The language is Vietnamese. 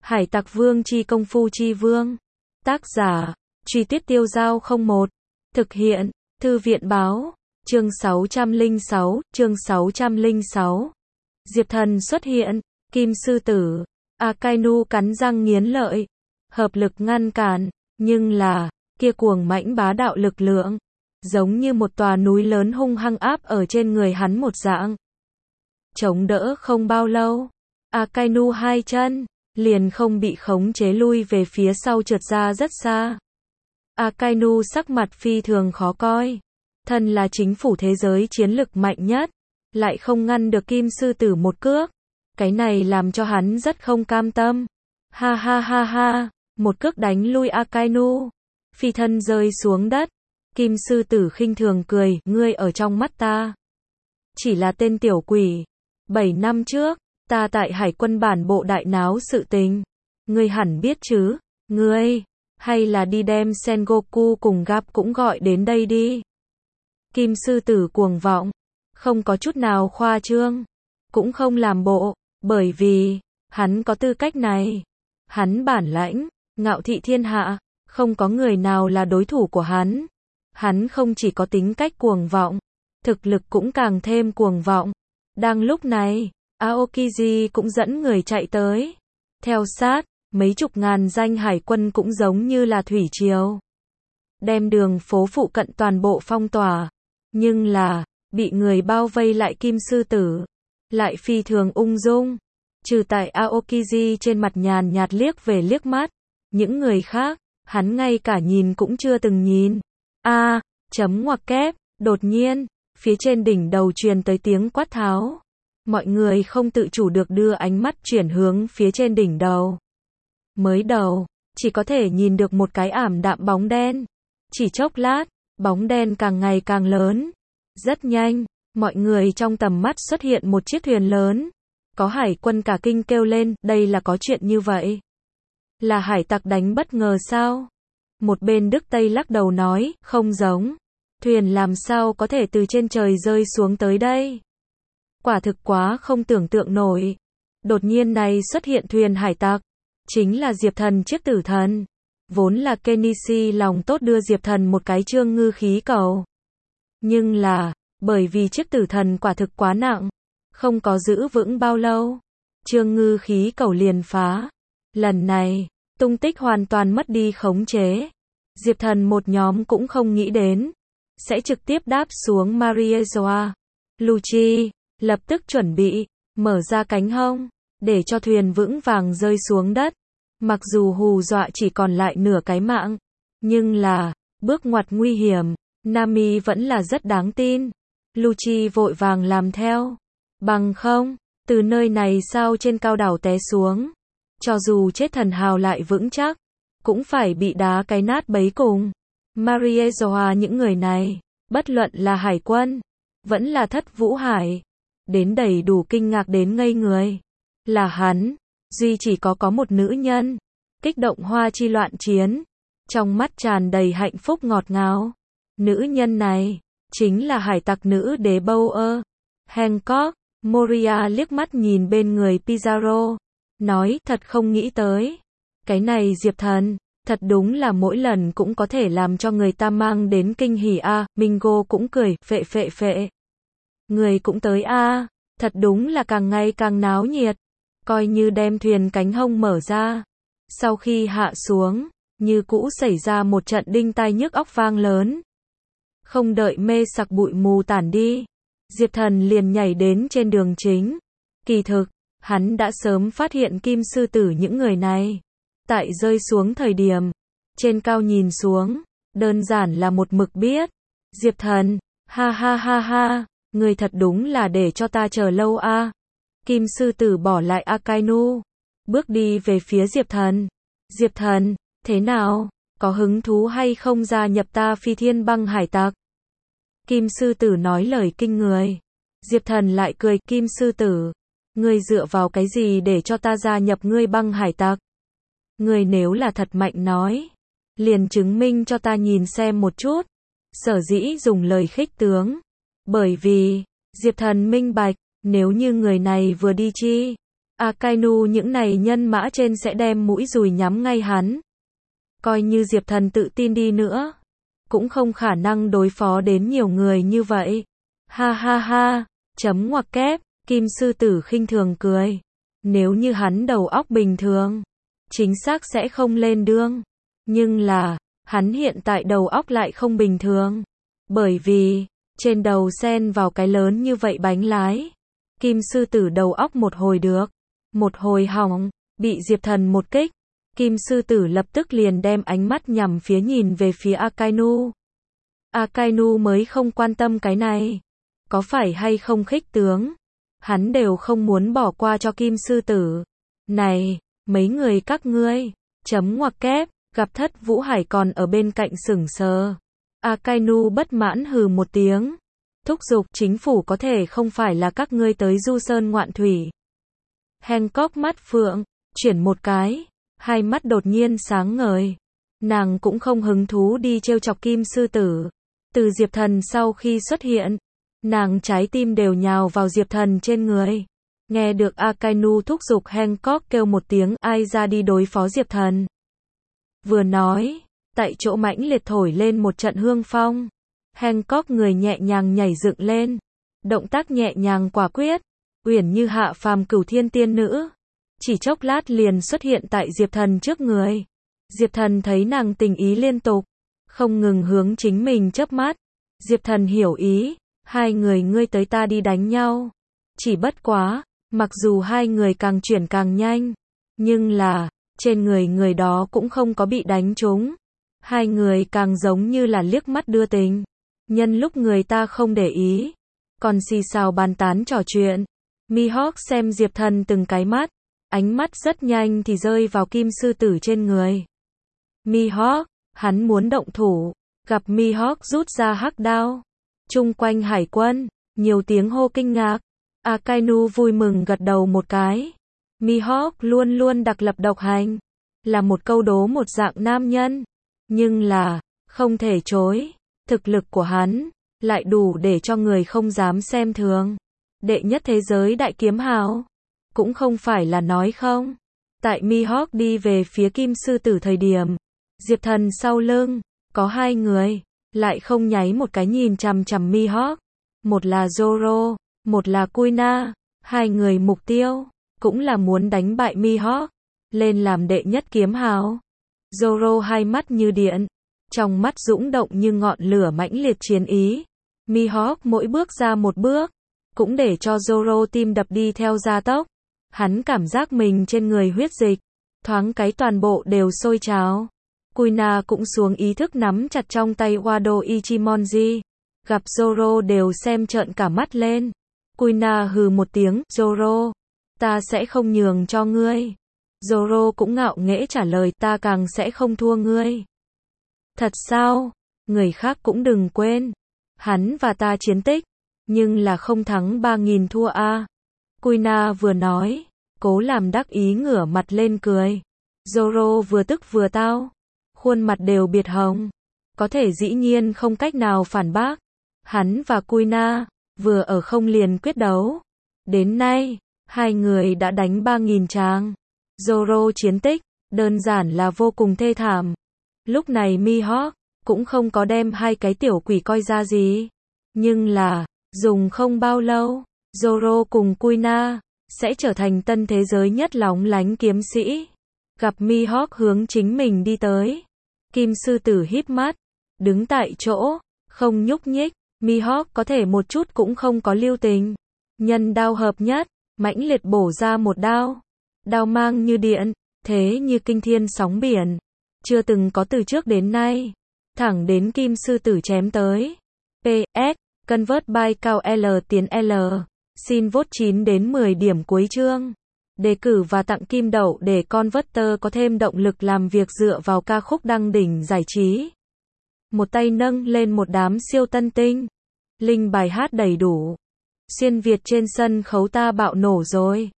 Hải Tặc Vương chi công phu chi vương. Tác giả, Truy Tuyết Tiêu Giao 01. Thực hiện, Thư viện báo. Chương 606. Diệp Thần xuất hiện, Kim Sư Tử. Akainu cắn răng nghiến lợi. Hợp lực ngăn cản, nhưng là, kia cuồng mãnh bá đạo lực lượng. Giống như một tòa núi lớn hung hăng áp ở trên người hắn một dạng. Chống đỡ không bao lâu. Akainu hai chân liền không bị khống chế lui về phía sau trượt ra rất xa. Akainu sắc mặt phi thường khó coi. Thân là chính phủ thế giới chiến lực mạnh nhất, lại không ngăn được Kim Sư Tử một cước. Cái này làm cho hắn rất không cam tâm. Ha ha ha ha, một cước đánh lui Akainu. Phi thân rơi xuống đất. Kim Sư Tử khinh thường cười, ngươi ở trong mắt ta chỉ là tên tiểu quỷ. 7 năm trước, ta tại hải quân bản bộ đại náo sự tình. Ngươi hẳn biết chứ, ngươi, hay là đi đem Sengoku cùng Gap cũng gọi đến đây đi. Kim Sư Tử cuồng vọng, không có chút nào khoa trương, cũng không làm bộ, bởi vì, hắn có tư cách này. Hắn bản lãnh, ngạo thị thiên hạ, không có người nào là đối thủ của hắn. Hắn không chỉ có tính cách cuồng vọng, thực lực cũng càng thêm cuồng vọng. Đang lúc này, Aokiji cũng dẫn người chạy tới. Theo sát, mấy chục ngàn danh hải quân cũng giống như là thủy triều. Đem đường phố phụ cận toàn bộ phong tỏa. Nhưng là, bị người bao vây lại Kim Sư Tử. Lại phi thường ung dung. Trừ tại Aokiji trên mặt nhàn nhạt liếc về liếc mắt. Những người khác, hắn ngay cả nhìn cũng chưa từng nhìn. Chấm ngoặc kép, đột nhiên, phía trên đỉnh đầu truyền tới tiếng quát tháo. Mọi người không tự chủ được đưa ánh mắt chuyển hướng phía trên đỉnh đầu. Mới đầu, chỉ có thể nhìn được một cái ảm đạm bóng đen. Chỉ chốc lát, bóng đen càng ngày càng lớn. Rất nhanh, mọi người trong tầm mắt xuất hiện một chiếc thuyền lớn. Có hải quân cả kinh kêu lên, đây là có chuyện như vậy. Là hải tặc đánh bất ngờ sao? Một bên Đức Tây lắc đầu nói, không giống. Thuyền làm sao có thể từ trên trời rơi xuống tới đây? Quả thực quá không tưởng tượng nổi. Đột nhiên này xuất hiện thuyền hải tặc. Chính là Diệp Thần chiếc tử thần. Vốn là Kenichi lòng tốt đưa Diệp Thần một cái trương ngư khí cầu. Nhưng là, bởi vì chiếc tử thần quả thực quá nặng. Không có giữ vững bao lâu. Trương ngư khí cầu liền phá. Lần này, tung tích hoàn toàn mất đi khống chế. Diệp Thần một nhóm cũng không nghĩ đến. Sẽ trực tiếp đáp xuống Mariejoa. Lucci lập tức chuẩn bị, mở ra cánh hông, để cho thuyền vững vàng rơi xuống đất. Mặc dù hù dọa chỉ còn lại nửa cái mạng, nhưng là, bước ngoặt nguy hiểm, Nami vẫn là rất đáng tin. Lucci vội vàng làm theo. Bằng không, từ nơi này sao trên cao đảo té xuống. Cho dù chết thần hào lại vững chắc, cũng phải bị đá cái nát bấy cùng. Mariejoa những người này, bất luận là hải quân, vẫn là Thất Vũ Hải, đến đầy đủ kinh ngạc đến ngây người. Là hắn, duy chỉ có một nữ nhân, kích động hoa chi loạn chiến, trong mắt tràn đầy hạnh phúc ngọt ngào. Nữ nhân này, chính là hải tặc nữ đế Bauer. Hancock, Moria liếc mắt nhìn bên người Pizarro, nói thật không nghĩ tới. Cái này Diệp Thần, thật đúng là mỗi lần cũng có thể làm cho người ta mang đến kinh hỉ a. Mingo cũng cười, phệ. Người cũng tới a, thật đúng là càng ngày càng náo nhiệt. Coi như đem thuyền cánh hông mở ra. Sau khi hạ xuống, như cũ xảy ra một trận đinh tai nhức óc vang lớn. Không đợi mê sặc bụi mù tản đi, Diệp Thần liền nhảy đến trên đường chính. Kỳ thực, hắn đã sớm phát hiện Kim Sư Tử những người này. Tại rơi xuống thời điểm, trên cao nhìn xuống, đơn giản là một mực biết. Diệp Thần, ha ha ha ha, người thật đúng là để cho ta chờ lâu a. Kim Sư Tử bỏ lại Akainu, bước đi về phía Diệp Thần. Diệp Thần, thế nào, có hứng thú hay không gia nhập ta Phi Thiên Băng hải tặc? Kim Sư Tử nói lời kinh người. Diệp Thần lại cười, Kim Sư Tử, ngươi dựa vào cái gì để cho ta gia nhập ngươi băng hải tặc? Ngươi nếu là thật mạnh nói, liền chứng minh cho ta nhìn xem một chút. Sở dĩ dùng lời khích tướng, bởi vì, Diệp Thần minh bạch, nếu như người này vừa đi chi, Akainu những này nhân mã trên sẽ đem mũi dùi nhắm ngay hắn. Coi như Diệp Thần tự tin đi nữa, cũng không khả năng đối phó đến nhiều người như vậy. Ha ha ha, chấm ngoặc kép, Kim sư tử khinh thường cười. Nếu như hắn đầu óc bình thường, chính xác sẽ không lên đương. Nhưng là, hắn hiện tại đầu óc lại không bình thường. Bởi vì, trên đầu xen vào cái lớn như vậy bánh lái. Kim sư tử đầu óc một hồi được, một hồi hỏng, bị Diệp Thần một kích. Kim sư tử lập tức liền đem ánh mắt nhằm phía nhìn về phía Akainu. Akainu mới không quan tâm cái này. Có phải hay không khích tướng, hắn đều không muốn bỏ qua cho Kim sư tử. Này, mấy người các ngươi, chấm ngoặc kép, gặp Thất Vũ Hải còn ở bên cạnh sững sờ. Akainu bất mãn hừ một tiếng. Thúc giục chính phủ có thể không phải là các ngươi tới du sơn ngoạn thủy. Hancock mắt phượng, chuyển một cái, hai mắt đột nhiên sáng ngời. Nàng cũng không hứng thú đi trêu chọc Kim sư tử. Từ Diệp Thần sau khi xuất hiện, nàng trái tim đều nhào vào Diệp Thần trên người. Nghe được Akainu thúc giục Hancock kêu một tiếng ai ra đi đối phó Diệp Thần. Vừa nói, tại chỗ mãnh liệt thổi lên một trận hương phong. Hancock người nhẹ nhàng nhảy dựng lên. Động tác nhẹ nhàng quả quyết, uyển như hạ phàm cửu thiên tiên nữ. Chỉ chốc lát liền xuất hiện tại Diệp Thần trước người. Diệp Thần thấy nàng tình ý liên tục, không ngừng hướng chính mình chớp mắt. Diệp Thần hiểu ý, hai người ngươi tới ta đi đánh nhau. Chỉ bất quá, mặc dù hai người càng chuyển càng nhanh, nhưng là, trên người người đó cũng không có bị đánh trúng. Hai người càng giống như là liếc mắt đưa tình. Nhân lúc người ta không để ý, còn xì xào bàn tán trò chuyện. Mihawk xem Diệp Thần từng cái mắt, ánh mắt rất nhanh thì rơi vào Kim sư tử trên người. Mihawk, hắn muốn động thủ, gặp Mihawk rút ra hắc đao. Chung quanh hải quân, nhiều tiếng hô kinh ngạc. Akainu vui mừng gật đầu một cái. Mihawk luôn luôn đặc lập độc hành, là một câu đố một dạng nam nhân. Nhưng là, không thể chối, thực lực của hắn, lại đủ để cho người không dám xem thường. Đệ nhất thế giới đại kiếm hào, cũng không phải là nói không. Tại Mihawk đi về phía Kim sư tử thời điểm, Diệp Thần sau lưng, có hai người, lại không nháy một cái nhìn chằm chằm Mihawk. Một là Zoro, một là Kuina, hai người mục tiêu, cũng là muốn đánh bại Mihawk, lên làm đệ nhất kiếm hào. Zoro hai mắt như điện, trong mắt dũng động như ngọn lửa mãnh liệt chiến ý. Mihawk mỗi bước ra một bước, cũng để cho Zoro tim đập đi theo gia tốc. Hắn cảm giác mình trên người huyết dịch, thoáng cái toàn bộ đều sôi trào. Kuina cũng xuống ý thức nắm chặt trong tay Wado Ichimonji. Gặp Zoro đều xem trợn cả mắt lên. Kuina hừ một tiếng, Zoro, ta sẽ không nhường cho ngươi. Zoro cũng ngạo nghễ trả lời, ta càng sẽ không thua ngươi. Thật sao? Người khác cũng đừng quên. Hắn và ta chiến tích, nhưng là không thắng 3.000 thua a. Kuina vừa nói, cố làm đắc ý ngửa mặt lên cười. Zoro vừa tức vừa tao, khuôn mặt đều biệt hồng. Có thể dĩ nhiên không cách nào phản bác. Hắn và Kuina, vừa ở không liền quyết đấu. Đến nay, hai người đã đánh 3.000 tràng. Zoro chiến tích, đơn giản là vô cùng thê thảm. Lúc này Mihawk, cũng không có đem hai cái tiểu quỷ coi ra gì. Nhưng là, dùng không bao lâu, Zoro cùng Kuina, sẽ trở thành tân thế giới nhất lóng lánh kiếm sĩ. Gặp Mihawk hướng chính mình đi tới. Kim sư tử híp mắt, đứng tại chỗ, không nhúc nhích. Mihawk có thể một chút cũng không có lưu tình. Nhân đao hợp nhất, mãnh liệt bổ ra một đao. Đao mang như điện, thế như kinh thiên sóng biển. Chưa từng có từ trước đến nay. Thẳng đến Kim sư tử chém tới. PS, Convert by cao L tiến L. Xin vote 9 đến 10 điểm cuối chương. Đề cử và tặng kim đậu để Converter có thêm động lực làm việc dựa vào ca khúc đăng đỉnh giải trí. Một tay nâng lên một đám siêu tân tinh. Linh bài hát đầy đủ. Xuyên Việt trên sân khấu ta bạo nổ rồi.